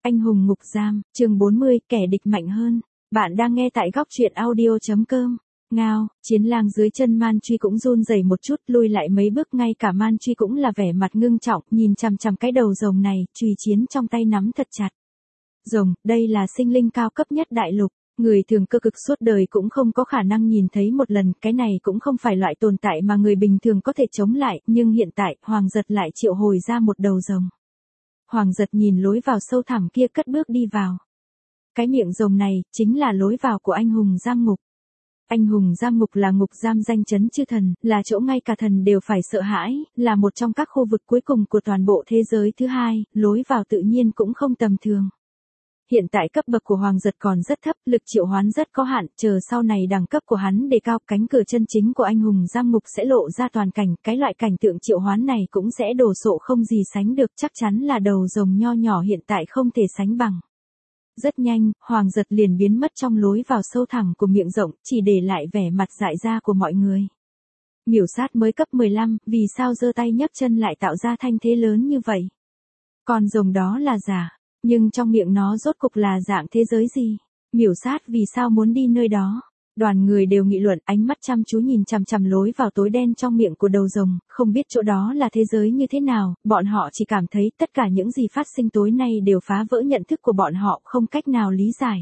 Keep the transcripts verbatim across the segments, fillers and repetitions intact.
Anh hùng ngục giam, chương bốn mươi, kẻ địch mạnh hơn. Bạn đang nghe tại góc truyện audio chấm com. Ngao, chiến lang dưới chân Man Truy cũng run rẩy một chút, lui lại mấy bước, ngay cả Man Truy cũng là vẻ mặt ngưng trọng, nhìn chằm chằm cái đầu rồng này, chùy chiến trong tay nắm thật chặt. Rồng, đây là sinh linh cao cấp nhất đại lục. Người thường cơ cực suốt đời cũng không có khả năng nhìn thấy một lần, cái này cũng không phải loại tồn tại mà người bình thường có thể chống lại, nhưng hiện tại, Hoàng Giật lại triệu hồi ra một đầu rồng. Hoàng Giật nhìn lối vào sâu thẳm kia, cất bước đi vào. Cái miệng rồng này, chính là lối vào của anh hùng giam ngục. Anh hùng giam ngục là ngục giam danh chấn chư thần, là chỗ ngay cả thần đều phải sợ hãi, là một trong các khu vực cuối cùng của toàn bộ thế giới thứ hai, lối vào tự nhiên cũng không tầm thường. Hiện tại cấp bậc của Hoàng Giật còn rất thấp, lực triệu hoán rất có hạn, chờ sau này đẳng cấp của hắn đề cao, cánh cửa chân chính của anh hùng giam ngục sẽ lộ ra toàn cảnh, cái loại cảnh tượng triệu hoán này cũng sẽ đồ sộ không gì sánh được, chắc chắn là đầu rồng nho nhỏ hiện tại không thể sánh bằng. Rất nhanh, Hoàng Giật liền biến mất trong lối vào sâu thẳm của miệng rộng, chỉ để lại vẻ mặt dại ra của mọi người. Miểu sát mới cấp mười lăm, vì sao giơ tay nhấc chân lại tạo ra thanh thế lớn như vậy? Con rồng đó là giả. Nhưng trong miệng nó rốt cục là dạng thế giới gì? Miểu sát vì sao muốn đi nơi đó? Đoàn người đều nghị luận, ánh mắt chăm chú nhìn chằm chằm lối vào tối đen trong miệng của đầu rồng, không biết chỗ đó là thế giới như thế nào, bọn họ chỉ cảm thấy tất cả những gì phát sinh tối nay đều phá vỡ nhận thức của bọn họ, không cách nào lý giải.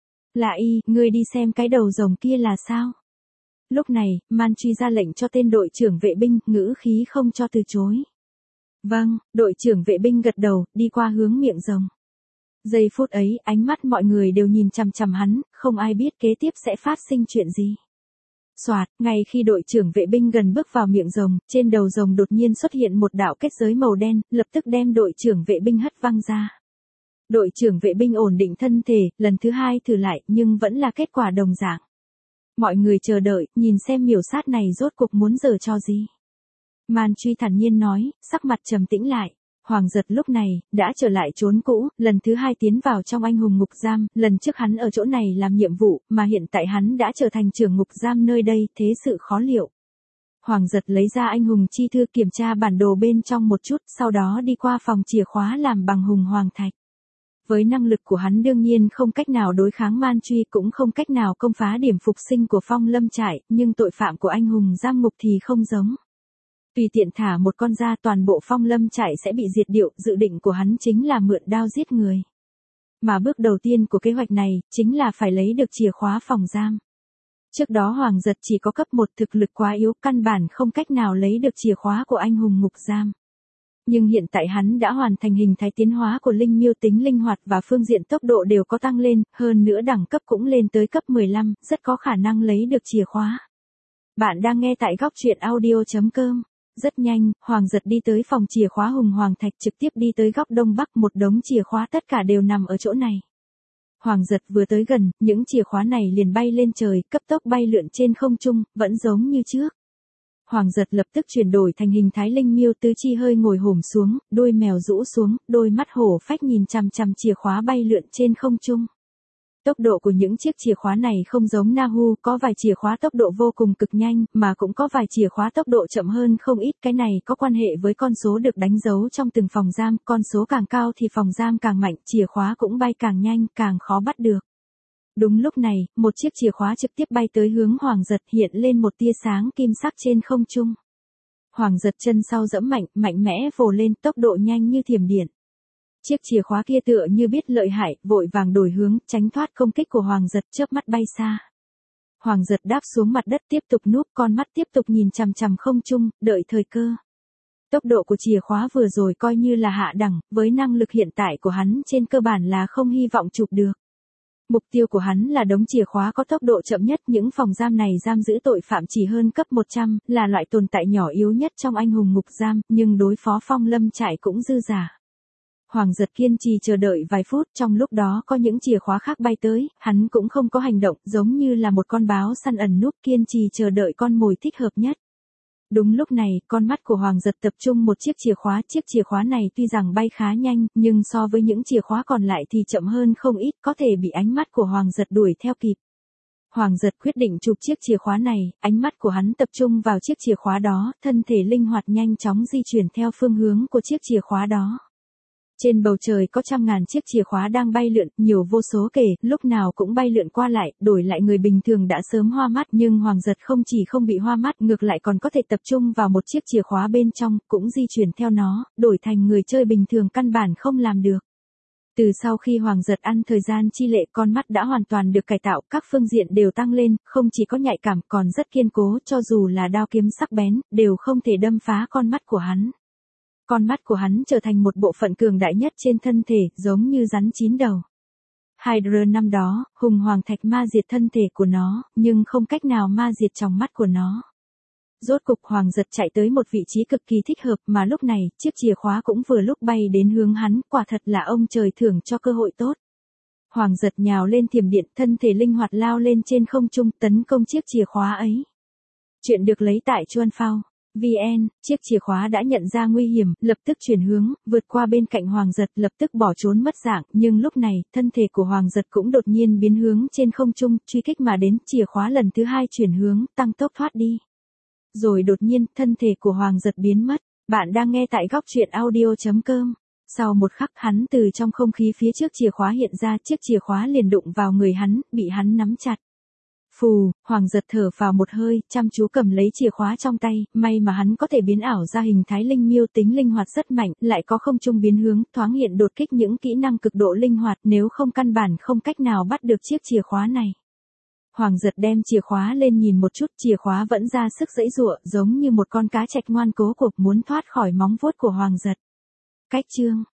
Lạ y, ngươi đi xem cái đầu rồng kia là sao? Lúc này, Man Truy ra lệnh cho tên đội trưởng vệ binh, ngữ khí không cho từ chối. Vâng, đội trưởng vệ binh gật đầu, đi qua hướng miệng rồng. Giây phút ấy, ánh mắt mọi người đều nhìn chằm chằm hắn, không ai biết kế tiếp sẽ phát sinh chuyện gì. Soạt, ngay khi đội trưởng vệ binh gần bước vào miệng rồng, trên đầu rồng đột nhiên xuất hiện một đạo kết giới màu đen, lập tức đem đội trưởng vệ binh hất văng ra. Đội trưởng vệ binh ổn định thân thể, lần thứ hai thử lại, nhưng vẫn là kết quả đồng dạng. Mọi người chờ đợi, nhìn xem miểu sát này rốt cuộc muốn giở trò gì. Man Truy thản nhiên nói, sắc mặt trầm tĩnh lại. Hoàng Giật lúc này, đã trở lại chốn cũ, lần thứ hai tiến vào trong anh hùng ngục giam, lần trước hắn ở chỗ này làm nhiệm vụ, mà hiện tại hắn đã trở thành trưởng ngục giam nơi đây, thế sự khó liệu. Hoàng Giật lấy ra anh hùng chi thư, kiểm tra bản đồ bên trong một chút, sau đó đi qua phòng chìa khóa làm bằng hùng hoàng thạch. Với năng lực của hắn đương nhiên không cách nào đối kháng Man Truy, cũng không cách nào công phá điểm phục sinh của Phong Lâm Trại, nhưng tội phạm của anh hùng giam ngục thì không giống. Tùy tiện thả một con ra, toàn bộ Phong Lâm Trại sẽ bị diệt điệu, dự định của hắn chính là mượn đao giết người. Mà bước đầu tiên của kế hoạch này, chính là phải lấy được chìa khóa phòng giam. Trước đó Hoàng Giật chỉ có cấp một, thực lực quá yếu, căn bản không cách nào lấy được chìa khóa của anh hùng ngục giam. Nhưng hiện tại hắn đã hoàn thành hình thái tiến hóa của linh miêu, tính linh hoạt và phương diện tốc độ đều có tăng lên, hơn nữa đẳng cấp cũng lên tới cấp mười lăm, rất có khả năng lấy được chìa khóa. Bạn đang nghe tại góc truyện audio chấm com. Rất nhanh, Hoàng Giật đi tới phòng chìa khóa hùng hoàng thạch, trực tiếp đi tới góc đông bắc, một đống chìa khóa tất cả đều nằm ở chỗ này. Hoàng Giật vừa tới gần, những chìa khóa này liền bay lên trời, cấp tốc bay lượn trên không trung, vẫn giống như trước. Hoàng Giật lập tức chuyển đổi thành hình thái linh miêu, tứ chi hơi ngồi hổm xuống, đuôi mèo rũ xuống, đôi mắt hổ phách nhìn chằm chằm chìa khóa bay lượn trên không trung. Tốc độ của những chiếc chìa khóa này không giống Nahu, có vài chìa khóa tốc độ vô cùng cực nhanh, mà cũng có vài chìa khóa tốc độ chậm hơn không ít, cái này có quan hệ với con số được đánh dấu trong từng phòng giam, con số càng cao thì phòng giam càng mạnh, chìa khóa cũng bay càng nhanh, càng khó bắt được. Đúng lúc này, một chiếc chìa khóa trực tiếp bay tới hướng Hoàng Giật, hiện lên một tia sáng kim sắc trên không trung. Hoàng Giật chân sau giẫm mạnh, mạnh mẽ vồ lên, tốc độ nhanh như thiểm điện. Chiếc chìa khóa kia tựa như biết lợi hại, vội vàng đổi hướng, tránh thoát công kích của Hoàng Giật, chớp mắt bay xa. Hoàng Giật đáp xuống mặt đất, tiếp tục núp, con mắt tiếp tục nhìn chằm chằm không trung, đợi thời cơ. Tốc độ của chìa khóa vừa rồi coi như là hạ đẳng, với năng lực hiện tại của hắn trên cơ bản là không hy vọng chụp được. Mục tiêu của hắn là đống chìa khóa có tốc độ chậm nhất, những phòng giam này giam giữ tội phạm chỉ hơn cấp một trăm, là loại tồn tại nhỏ yếu nhất trong anh hùng ngục giam, nhưng đối phó Phong Lâm Trại cũng dư dả. Hoàng Giật kiên trì chờ đợi vài phút, trong lúc đó có những chìa khóa khác bay tới, hắn cũng không có hành động, giống như là một con báo săn ẩn núp, kiên trì chờ đợi con mồi thích hợp nhất. Đúng lúc này, con mắt của Hoàng Giật tập trung một chiếc chìa khóa, chiếc chìa khóa này tuy rằng bay khá nhanh, nhưng so với những chìa khóa còn lại thì chậm hơn không ít, có thể bị ánh mắt của Hoàng Giật đuổi theo kịp. Hoàng Giật quyết định chụp chiếc chìa khóa này, ánh mắt của hắn tập trung vào chiếc chìa khóa đó, thân thể linh hoạt nhanh chóng di chuyển theo phương hướng của chiếc chìa khóa đó. Trên bầu trời có trăm ngàn chiếc chìa khóa đang bay lượn, nhiều vô số kể, lúc nào cũng bay lượn qua lại, đổi lại người bình thường đã sớm hoa mắt nhưng Hoàng Giật không chỉ không bị hoa mắt, ngược lại còn có thể tập trung vào một chiếc chìa khóa bên trong, cũng di chuyển theo nó, đổi thành người chơi bình thường căn bản không làm được. Từ sau khi Hoàng Giật ăn thời gian chi lệ, con mắt đã hoàn toàn được cải tạo, các phương diện đều tăng lên, không chỉ có nhạy cảm còn rất kiên cố, cho dù là đao kiếm sắc bén, đều không thể đâm phá con mắt của hắn. Con mắt của hắn trở thành một bộ phận cường đại nhất trên thân thể, giống như rắn chín đầu. Hydra năm đó, hùng hoàng thạch ma diệt thân thể của nó, nhưng không cách nào ma diệt tròng mắt của nó. Rốt cục Hoàng Giật chạy tới một vị trí cực kỳ thích hợp, mà lúc này, chiếc chìa khóa cũng vừa lúc bay đến hướng hắn, quả thật là ông trời thưởng cho cơ hội tốt. Hoàng Giật nhào lên thiểm điện, thân thể linh hoạt lao lên trên không trung, tấn công chiếc chìa khóa ấy. Chuyện được lấy tại Chuan Phao. vê en, chiếc chìa khóa đã nhận ra nguy hiểm, lập tức chuyển hướng, vượt qua bên cạnh Hoàng Giật, lập tức bỏ trốn mất dạng, nhưng lúc này, thân thể của Hoàng Giật cũng đột nhiên biến hướng trên không trung, truy kích mà đến, chìa khóa lần thứ hai chuyển hướng, tăng tốc thoát đi. Rồi đột nhiên, thân thể của Hoàng Giật biến mất. Bạn đang nghe tại góc truyện audio chấm com. Sau một khắc, hắn từ trong không khí phía trước chìa khóa hiện ra, chiếc chìa khóa liền đụng vào người hắn, bị hắn nắm chặt. Phù, Hoàng Giật thở vào một hơi, chăm chú cầm lấy chìa khóa trong tay, may mà hắn có thể biến ảo ra hình thái linh miêu, tính linh hoạt rất mạnh, lại có không trung biến hướng, thoáng hiện đột kích, những kỹ năng cực độ linh hoạt, nếu không căn bản không cách nào bắt được chiếc chìa khóa này. Hoàng Giật đem chìa khóa lên nhìn một chút, chìa khóa vẫn ra sức giãy giụa, giống như một con cá trạch ngoan cố cuộc muốn thoát khỏi móng vuốt của Hoàng Giật. Cách chương